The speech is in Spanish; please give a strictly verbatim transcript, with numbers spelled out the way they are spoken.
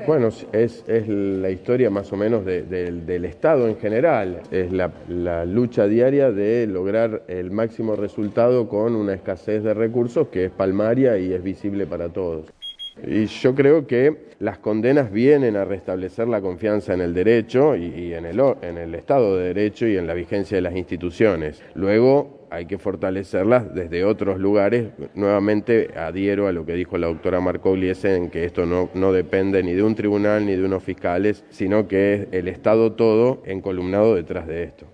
Bueno, es, es la historia más o menos de, de, del Estado en general, es la, la lucha diaria de lograr el máximo resultado con una escasez de recursos que es palmaria y es visible para todos. Y yo creo que las condenas vienen a restablecer la confianza en el derecho y, y en, el, en el Estado de Derecho y en la vigencia de las instituciones. Luego hay que fortalecerlas desde otros lugares. Nuevamente adhiero a lo que dijo la doctora Marcogliese en que esto no, no depende ni de un tribunal ni de unos fiscales, sino que es el Estado todo encolumnado detrás de esto.